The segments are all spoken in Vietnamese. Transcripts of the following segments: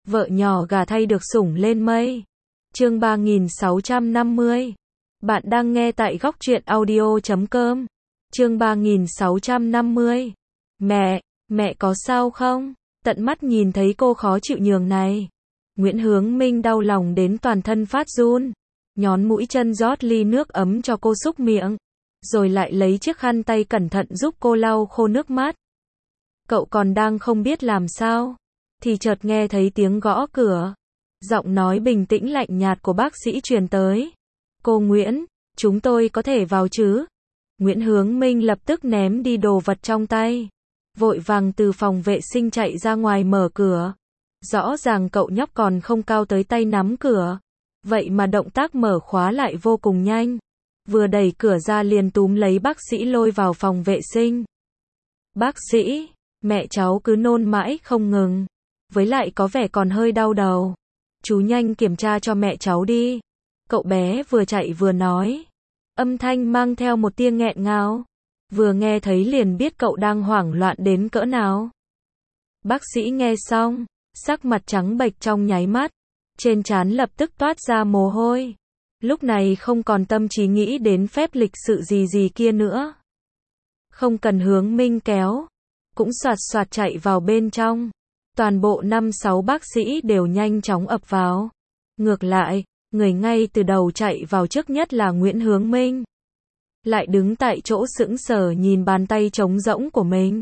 Vợ nhỏ gà thay được sủng lên mây. Chương 3650. Bạn đang nghe tại góc truyện audio.com. Chương 3650. Mẹ có sao không? Tận mắt nhìn thấy cô khó chịu nhường này. Nguyễn Hướng Minh đau lòng đến toàn thân phát run. Nhón mũi chân rót ly nước ấm cho cô súc miệng. Rồi lại lấy chiếc khăn tay cẩn thận giúp cô lau khô nước mắt. Cậu còn đang không biết làm sao. Thì chợt nghe thấy tiếng gõ cửa. Giọng nói bình tĩnh lạnh nhạt của bác sĩ truyền tới. Cô Nguyễn, chúng tôi có thể vào chứ? Nguyễn Hướng Minh lập tức ném đi đồ vật trong tay. Vội vàng từ phòng vệ sinh chạy ra ngoài mở cửa. Rõ ràng cậu nhóc còn không cao tới tay nắm cửa. Vậy mà động tác mở khóa lại vô cùng nhanh. Vừa đẩy cửa ra liền túm lấy bác sĩ lôi vào phòng vệ sinh. Bác sĩ, mẹ cháu cứ nôn mãi không ngừng. Với lại có vẻ còn hơi đau đầu. Chú nhanh kiểm tra cho mẹ cháu đi. Cậu bé vừa chạy vừa nói. Âm thanh mang theo một tia nghẹn ngào. Vừa nghe thấy liền biết cậu đang hoảng loạn đến cỡ nào. Bác sĩ nghe xong, sắc mặt trắng bệch trong nháy mắt. Trên trán lập tức toát ra mồ hôi. Lúc này không còn tâm trí nghĩ đến phép lịch sự gì kia nữa. Không cần Hướng Minh kéo. Cũng soạt soạt chạy vào bên trong. Toàn bộ 5-6 bác sĩ đều nhanh chóng ập vào. Ngược lại, người ngay từ đầu chạy vào trước nhất là Nguyễn Hướng Minh. Lại đứng tại chỗ sững sờ nhìn bàn tay trống rỗng của mình.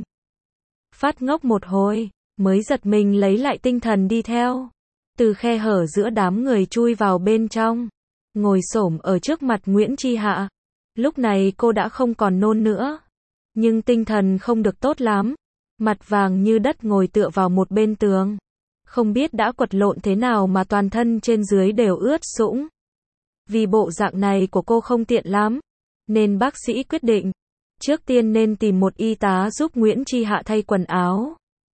Phát ngốc một hồi, mới giật mình lấy lại tinh thần đi theo. Từ khe hở giữa đám người chui vào bên trong. Ngồi xổm ở trước mặt Nguyễn Chi Hạ. Lúc này cô đã không còn nôn nữa. Nhưng tinh thần không được tốt lắm. Mặt vàng như đất ngồi tựa vào một bên tường. Không biết đã quật lộn thế nào mà toàn thân trên dưới đều ướt sũng. Vì bộ dạng này của cô không tiện lắm. Nên bác sĩ quyết định. Trước tiên nên tìm một y tá giúp Nguyễn Chi Hạ thay quần áo.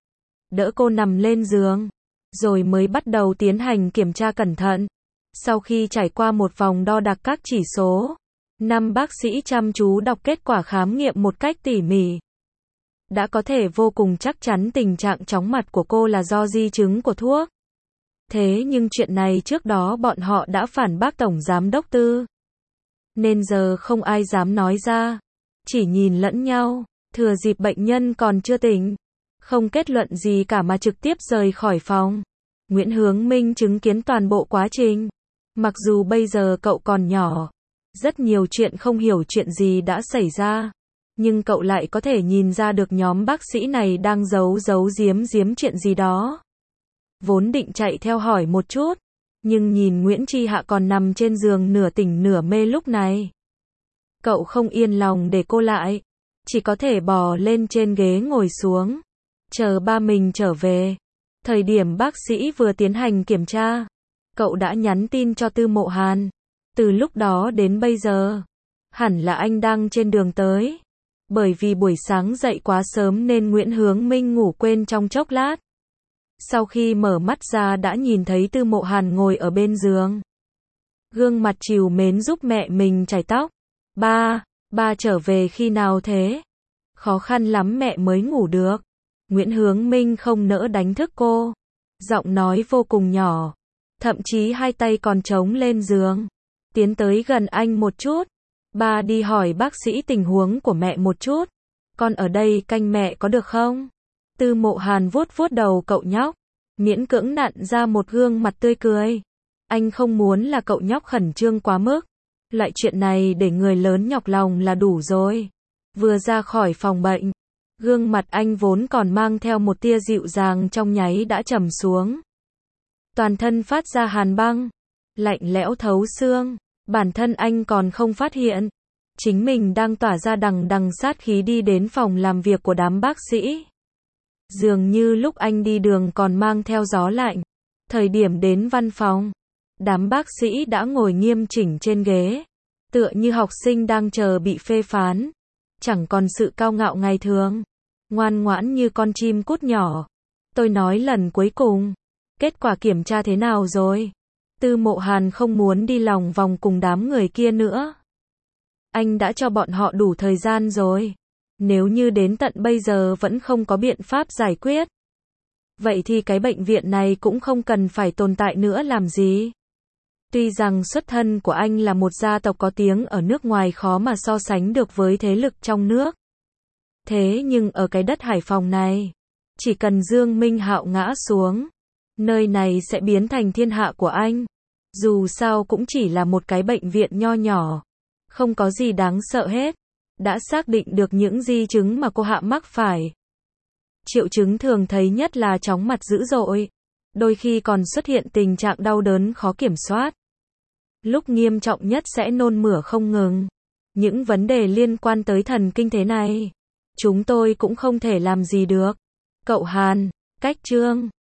Đỡ cô nằm lên giường. Rồi mới bắt đầu tiến hành kiểm tra cẩn thận. Sau khi trải qua một vòng đo đạc các chỉ số. 5 bác sĩ chăm chú đọc kết quả khám nghiệm một cách tỉ mỉ. Đã có thể vô cùng chắc chắn tình trạng chóng mặt của cô là do di chứng của thuốc. Thế nhưng chuyện này trước đó bọn họ đã phản bác Tổng Giám đốc Tư. Nên giờ không ai dám nói ra. Chỉ nhìn lẫn nhau, thừa dịp bệnh nhân còn chưa tỉnh. Không kết luận gì cả mà trực tiếp rời khỏi phòng. Nguyễn Hướng Minh chứng kiến toàn bộ quá trình. Mặc dù bây giờ cậu còn nhỏ. Rất nhiều chuyện không hiểu chuyện gì đã xảy ra. Nhưng cậu lại có thể nhìn ra được nhóm bác sĩ này đang giấu giếm chuyện gì đó. Vốn định chạy theo hỏi một chút. Nhưng nhìn Nguyễn Chi Hạ còn nằm trên giường nửa tỉnh nửa mê lúc này. Cậu không yên lòng để cô lại. Chỉ có thể bò lên trên ghế ngồi xuống. Chờ ba mình trở về. Thời điểm bác sĩ vừa tiến hành kiểm tra. Cậu đã nhắn tin cho Tư Mộ Hàn. Từ lúc đó đến bây giờ. Hẳn là anh đang trên đường tới. Bởi vì buổi sáng dậy quá sớm nên Nguyễn Hướng Minh ngủ quên trong chốc lát. Sau khi mở mắt ra đã nhìn thấy Tư Mộ Hàn ngồi ở bên giường. Gương mặt trìu mến giúp mẹ mình chải tóc. Ba trở về khi nào thế? Khó khăn lắm mẹ mới ngủ được. Nguyễn Hướng Minh không nỡ đánh thức cô. Giọng nói vô cùng nhỏ. Thậm chí hai tay còn chống lên giường. Tiến tới gần anh một chút. Ba đi hỏi bác sĩ tình huống của mẹ một chút. Con ở đây canh mẹ có được không? Tư Mộ Hàn vuốt vuốt đầu cậu nhóc. Miễn cưỡng nặn ra một gương mặt tươi cười. Anh không muốn là cậu nhóc khẩn trương quá mức. Loại chuyện này để người lớn nhọc lòng là đủ rồi. Vừa ra khỏi phòng bệnh. Gương mặt anh vốn còn mang theo một tia dịu dàng trong nháy đã trầm xuống. Toàn thân phát ra hàn băng. Lạnh lẽo thấu xương. Bản thân anh còn không phát hiện. Chính mình đang tỏa ra đằng sát khí đi đến phòng làm việc của đám bác sĩ. Dường như lúc anh đi đường còn mang theo gió lạnh. Thời điểm đến văn phòng. Đám bác sĩ đã ngồi nghiêm chỉnh trên ghế. Tựa như học sinh đang chờ bị phê phán. Chẳng còn sự cao ngạo ngày thường. Ngoan ngoãn như con chim cút nhỏ. Tôi nói lần cuối cùng. Kết quả kiểm tra thế nào rồi? Tư Mộ Hàn không muốn đi lòng vòng cùng đám người kia nữa. Anh đã cho bọn họ đủ thời gian rồi. Nếu như đến tận bây giờ vẫn không có biện pháp giải quyết. Vậy thì cái bệnh viện này cũng không cần phải tồn tại nữa làm gì. Tuy rằng xuất thân của anh là một gia tộc có tiếng ở nước ngoài khó mà so sánh được với thế lực trong nước. Thế nhưng ở cái đất Hải Phòng này, chỉ cần Dương Minh Hạo ngã xuống, nơi này sẽ biến thành thiên hạ của anh. Dù sao cũng chỉ là một cái bệnh viện nho nhỏ, không có gì đáng sợ hết. Đã xác định được những di chứng mà cô Hạ mắc phải. Triệu chứng thường thấy nhất là chóng mặt dữ dội, đôi khi còn xuất hiện tình trạng đau đớn khó kiểm soát. Lúc nghiêm trọng nhất sẽ nôn mửa không ngừng. Những vấn đề liên quan tới thần kinh thế này, chúng tôi cũng không thể làm gì được. Cậu Hàn, cách Trương